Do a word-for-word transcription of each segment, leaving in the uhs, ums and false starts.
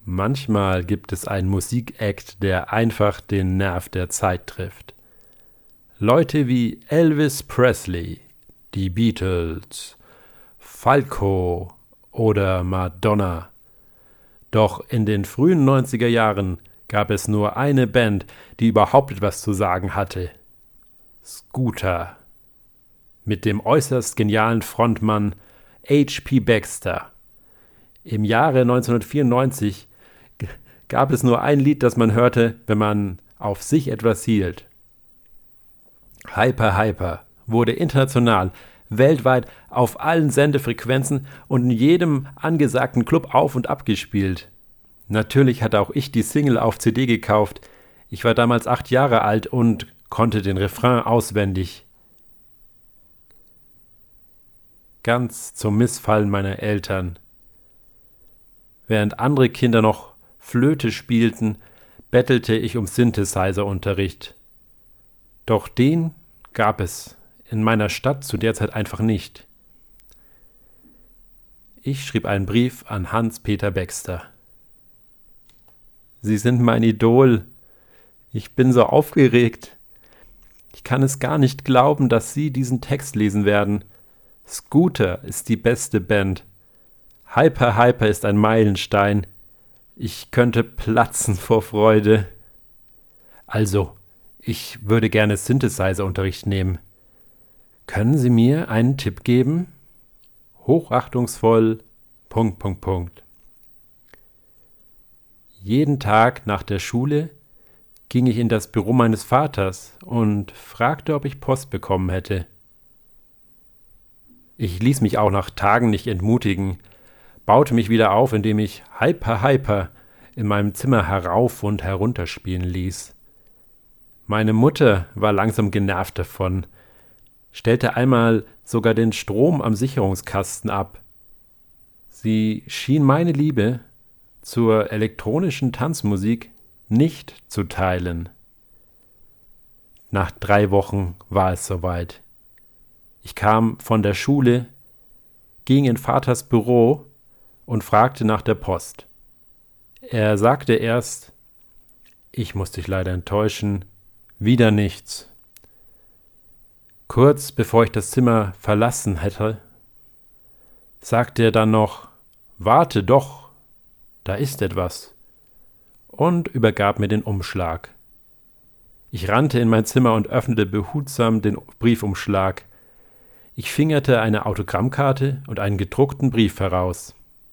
Manchmal gibt es einen Musikakt, der einfach den Nerv der Zeit trifft. Leute wie Elvis Presley, die Beatles, Falco oder Madonna. Doch in den frühen neunziger Jahren gab es nur eine Band, die überhaupt etwas zu sagen hatte. Scooter. Mit dem äußerst genialen Frontmann H P Baxter. Im Jahre neunzehnhundertvierundneunzig g- gab es nur ein Lied, das man hörte, wenn man auf sich etwas hielt. Hyper Hyper wurde international, weltweit auf allen Sendefrequenzen und in jedem angesagten Club auf und ab gespielt. Natürlich hatte auch ich die Single auf C D gekauft. Ich war damals acht Jahre alt und konnte den Refrain auswendig. Ganz zum Missfallen meiner Eltern. Während andere Kinder noch Flöte spielten, bettelte ich um Synthesizer-Unterricht. Doch den gab es in meiner Stadt zu der Zeit einfach nicht. Ich schrieb einen Brief an Hans-Peter Baxter. Sie sind mein Idol. Ich bin so aufgeregt. Ich kann es gar nicht glauben, dass Sie diesen Text lesen werden. Scooter ist die beste Band. Hyper Hyper ist ein Meilenstein. Ich könnte platzen vor Freude. Also, ich würde gerne Synthesizer-Unterricht nehmen. Können Sie mir einen Tipp geben? Hochachtungsvoll, Punkt, Punkt, Punkt. Jeden Tag nach der Schule ging ich in das Büro meines Vaters und fragte, ob ich Post bekommen hätte. Ich ließ mich auch nach Tagen nicht entmutigen, baute mich wieder auf, indem ich Hyper Hyper in meinem Zimmer herauf und herunter spielen ließ. Meine Mutter war langsam genervt davon, stellte einmal sogar den Strom am Sicherungskasten ab. Sie schien meine Liebe zur elektronischen Tanzmusik nicht zu teilen. Nach drei Wochen war es soweit. Ich kam von der Schule, ging in Vaters Büro und fragte nach der Post. Er sagte erst, ich muss dich leider enttäuschen, wieder nichts. Kurz bevor ich das Zimmer verlassen hätte, sagte er dann noch, warte doch, da ist etwas, und übergab mir den Umschlag. Ich rannte in mein Zimmer und öffnete behutsam den Briefumschlag. Ich fingerte eine Autogrammkarte und einen gedruckten Brief heraus.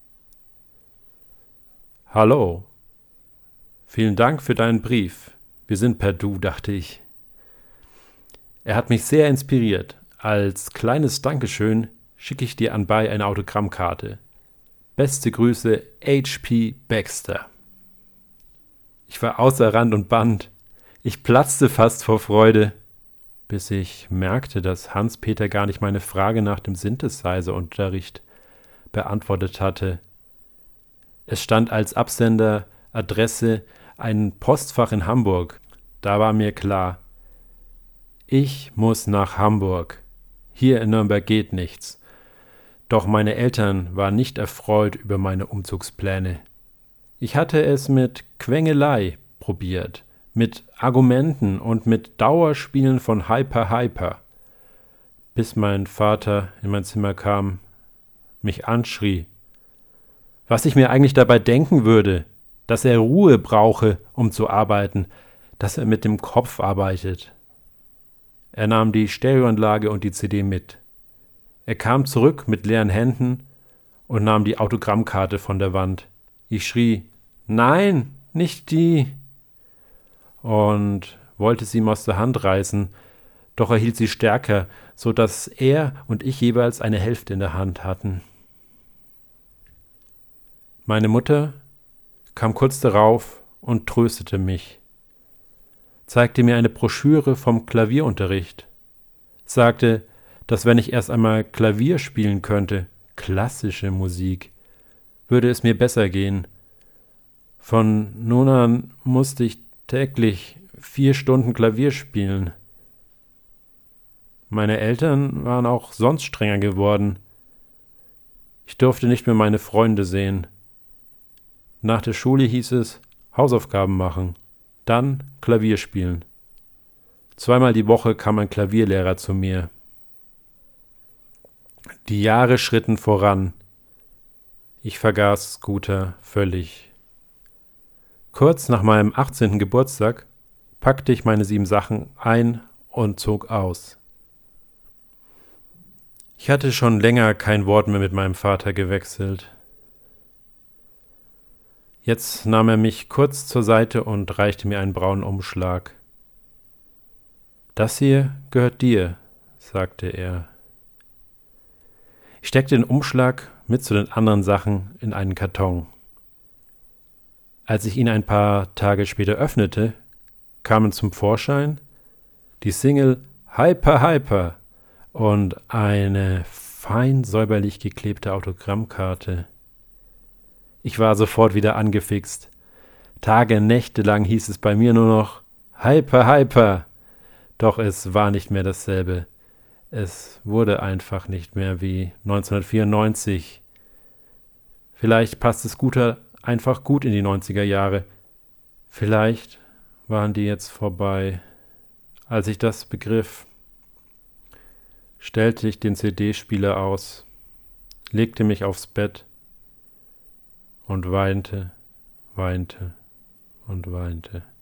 Hallo. Vielen Dank für deinen Brief. Wir sind per Du, dachte ich. Er hat mich sehr inspiriert. Als kleines Dankeschön schicke ich dir anbei eine Autogrammkarte. Beste Grüße, H P Baxter. Ich war außer Rand und Band. Ich platzte fast vor Freude, bis ich merkte, dass Hans-Peter gar nicht meine Frage nach dem Synthesizer-Unterricht beantwortet hatte. Es stand als Absenderadresse ein Postfach in Hamburg. Da war mir klar, ich muss nach Hamburg. Hier in Nürnberg geht nichts. Doch meine Eltern waren nicht erfreut über meine Umzugspläne. Ich hatte es mit Quengelei probiert, mit Argumenten und mit Dauerspielen von Hyper Hyper, bis mein Vater in mein Zimmer kam, mich anschrie, was ich mir eigentlich dabei denken würde, dass er Ruhe brauche, um zu arbeiten, dass er mit dem Kopf arbeitet. Er nahm die Stereoanlage und die C D mit. Er kam zurück mit leeren Händen und nahm die Autogrammkarte von der Wand. Ich schrie, nein, nicht die, und wollte sie ihm aus der Hand reißen, doch er hielt sie stärker, so dass er und ich jeweils eine Hälfte in der Hand hatten. Meine Mutter kam kurz darauf und tröstete mich, zeigte mir eine Broschüre vom Klavierunterricht, sagte, dass wenn ich erst einmal Klavier spielen könnte, klassische Musik, würde es mir besser gehen. Von nun an musste ich täglich vier Stunden Klavier spielen. Meine Eltern waren auch sonst strenger geworden. Ich durfte nicht mehr meine Freunde sehen. Nach der Schule hieß es Hausaufgaben machen, dann Klavier spielen. Zweimal die Woche kam ein Klavierlehrer zu mir. Die Jahre schritten voran. Ich vergaß Scooter völlig. Kurz nach meinem achtzehnten Geburtstag packte ich meine sieben Sachen ein und zog aus. Ich hatte schon länger kein Wort mehr mit meinem Vater gewechselt. Jetzt nahm er mich kurz zur Seite und reichte mir einen braunen Umschlag. »Das hier gehört dir«, sagte er. Ich steckte den Umschlag mit zu den anderen Sachen in einen Karton. Als ich ihn ein paar Tage später öffnete, kamen zum Vorschein die Single »Hyper, Hyper« und eine fein säuberlich geklebte Autogrammkarte. Ich war sofort wieder angefixt. Tage, Nächte lang hieß es bei mir nur noch »Hyper, Hyper«. Doch es war nicht mehr dasselbe. Es wurde einfach nicht mehr wie neunzehnhundertvierundneunzig. Vielleicht passte Scooter einfach gut in die neunziger Jahre. Vielleicht waren die jetzt vorbei. Als ich das begriff, stellte ich den C D-Spieler aus, legte mich aufs Bett und weinte, weinte und weinte.